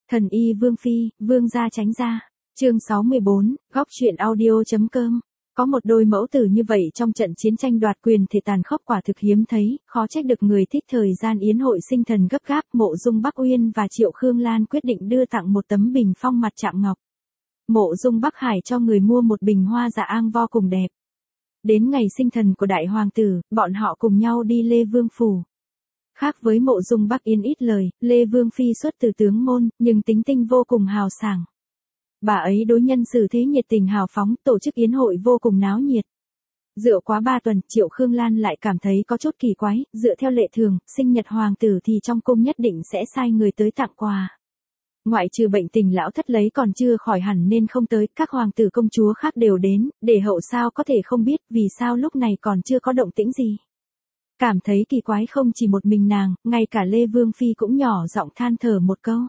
Thần y Vương Phi, Vương gia tránh ra. Chương 64, góc truyện audio.com. Có một đôi mẫu tử như vậy trong trận chiến tranh đoạt quyền thể tàn khốc quả thực hiếm thấy, khó trách được người thích thời gian yến hội sinh thần gấp gáp. Mộ Dung Bắc Uyên và Triệu Khương Lan quyết định đưa tặng một tấm bình phong mặt chạm ngọc. Mộ Dung Bắc Hải cho người mua một bình hoa dạ ang vô cùng đẹp. Đến ngày sinh thần của đại hoàng tử, bọn họ cùng nhau đi Lê Vương phủ. Khác với Mộ Dung Bắc Yến ít lời, Lê Vương Phi xuất từ tướng môn, nhưng tính tình vô cùng hào sảng. Bà ấy đối nhân xử thế nhiệt tình hào phóng, tổ chức yến hội vô cùng náo nhiệt. Dựa quá 3 tuần, Triệu Khương Lan lại cảm thấy có chút kỳ quái, dựa theo lệ thường, sinh nhật hoàng tử thì trong cung nhất định sẽ sai người tới tặng quà. Ngoại trừ bệnh tình lão thất lấy còn chưa khỏi hẳn nên không tới, các hoàng tử công chúa khác đều đến, để hậu sao có thể không biết vì sao lúc này còn chưa có động tĩnh gì. Cảm thấy kỳ quái không chỉ một mình nàng, ngay cả Lê Vương Phi cũng nhỏ giọng than thở một câu.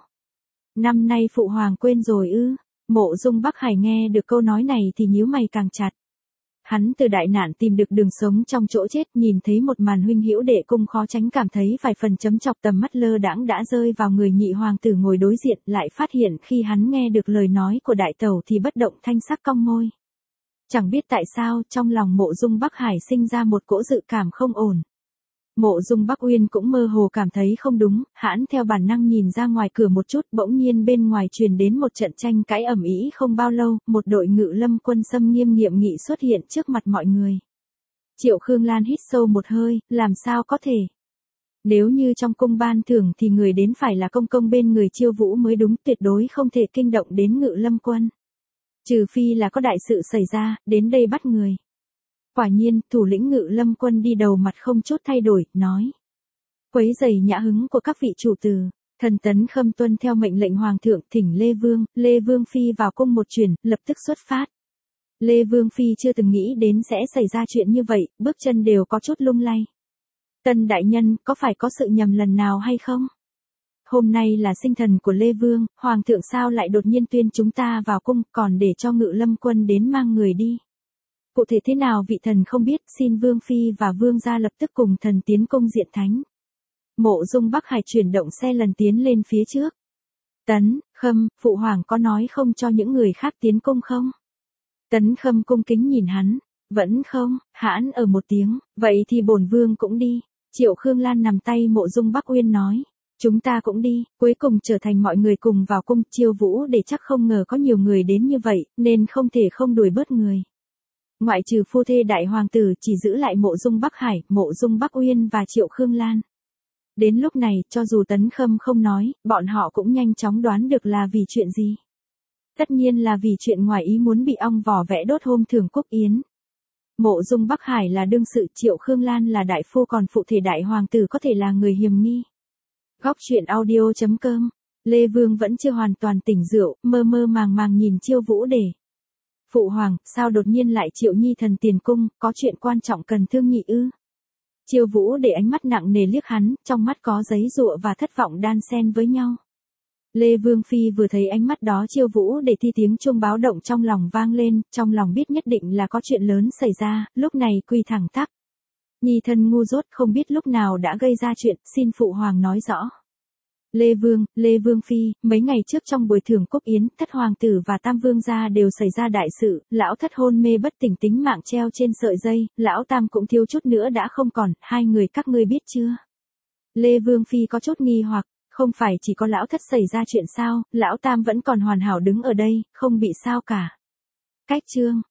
Năm nay phụ hoàng quên rồi ư? Mộ Dung Bắc Hải nghe được câu nói này thì nhíu mày càng chặt. Hắn từ đại nạn tìm được đường sống trong chỗ chết, nhìn thấy một màn huynh hữu đệ cung khó tránh cảm thấy vài phần chấm chọc, tầm mắt lơ đãng đã rơi vào người nhị hoàng tử ngồi đối diện, lại phát hiện khi hắn nghe được lời nói của đại tẩu thì bất động thanh sắc cong môi. Chẳng biết tại sao, trong lòng Mộ Dung Bắc Hải sinh ra một cỗ dự cảm không ổn. Mộ Dung Bắc Uyên cũng mơ hồ cảm thấy không đúng, hãn theo bản năng nhìn ra ngoài cửa một chút, bỗng nhiên bên ngoài truyền đến một trận tranh cãi ầm ĩ. Không bao lâu, một đội ngự lâm quân xâm nghiêm nghiệm nghị xuất hiện trước mặt mọi người. Triệu Khương Lan hít sâu một hơi, làm sao có thể? Nếu như trong cung ban thưởng thì người đến phải là công công bên người Chiêu Vũ mới đúng, tuyệt đối không thể kinh động đến ngự lâm quân. Trừ phi là có đại sự xảy ra, đến đây bắt người. Quả nhiên, thủ lĩnh ngự lâm quân đi đầu mặt không chút thay đổi, nói. Quấy rầy nhã hứng của các vị chủ tử, thần Tấn Khâm tuân theo mệnh lệnh hoàng thượng, thỉnh Lê Vương Phi vào cung một chuyến, lập tức xuất phát. Lê Vương Phi chưa từng nghĩ đến sẽ xảy ra chuyện như vậy, bước chân đều có chút lung lay. Tân đại nhân, có phải có sự nhầm lần nào hay không? Hôm nay là sinh thần của Lê Vương, hoàng thượng sao lại đột nhiên tuyên chúng ta vào cung, còn để cho ngự lâm quân đến mang người đi. Cụ thể thế nào vị thần không biết, xin Vương Phi và Vương gia lập tức cùng thần tiến cung diện thánh. Mộ Dung Bắc Hải chuyển động xe lần tiến lên phía trước. Tấn Khâm, phụ hoàng có nói không cho những người khác tiến cung không? Tấn Khâm cung kính nhìn hắn, vẫn không, hãn ở một tiếng, vậy thì bổn vương cũng đi. Triệu Khương Lan nằm tay Mộ Dung Bắc Uyên nói, chúng ta cũng đi, cuối cùng trở thành mọi người cùng vào cung. Chiêu Vũ để chắc không ngờ có nhiều người đến như vậy, nên không thể không đuổi bớt người. Ngoại trừ phu thê đại hoàng tử chỉ giữ lại Mộ Dung Bắc Hải, Mộ Dung Bắc Uyên và Triệu Khương Lan. Đến lúc này, cho dù Tấn Khâm không nói, bọn họ cũng nhanh chóng đoán được là vì chuyện gì. Tất nhiên là vì chuyện ngoài ý muốn bị ong vò vẽ đốt hôm thưởng quốc yến. Mộ Dung Bắc Hải là đương sự, Triệu Khương Lan là đại phu, còn phụ thể đại hoàng tử có thể là người hiềm nghi. Góc truyện audio.com. Lê Vương vẫn chưa hoàn toàn tỉnh rượu, mơ mơ màng màng nhìn Chiêu Vũ để. Phụ hoàng, sao đột nhiên lại triệu nhi thần tiền cung, có chuyện quan trọng cần thương nghị ư? Chiêu Vũ để ánh mắt nặng nề liếc hắn, trong mắt có giấy giụa và thất vọng đan xen với nhau. Lê Vương Phi vừa thấy ánh mắt đó Chiêu Vũ để thì tiếng chuông báo động trong lòng vang lên, trong lòng biết nhất định là có chuyện lớn xảy ra, lúc này quỳ thẳng tắp. Nhi thần ngu dốt không biết lúc nào đã gây ra chuyện, xin phụ hoàng nói rõ. Lê Vương Phi, mấy ngày trước trong buổi thưởng quốc yến, thất hoàng tử và tam vương gia đều xảy ra đại sự, lão thất hôn mê bất tỉnh, tính mạng treo trên sợi dây, lão tam cũng thiếu chút nữa đã không còn, hai người các ngươi biết chưa? Lê Vương Phi có chút nghi hoặc, không phải chỉ có lão thất xảy ra chuyện sao, lão tam vẫn còn hoàn hảo đứng ở đây, không bị sao cả. Cách chương,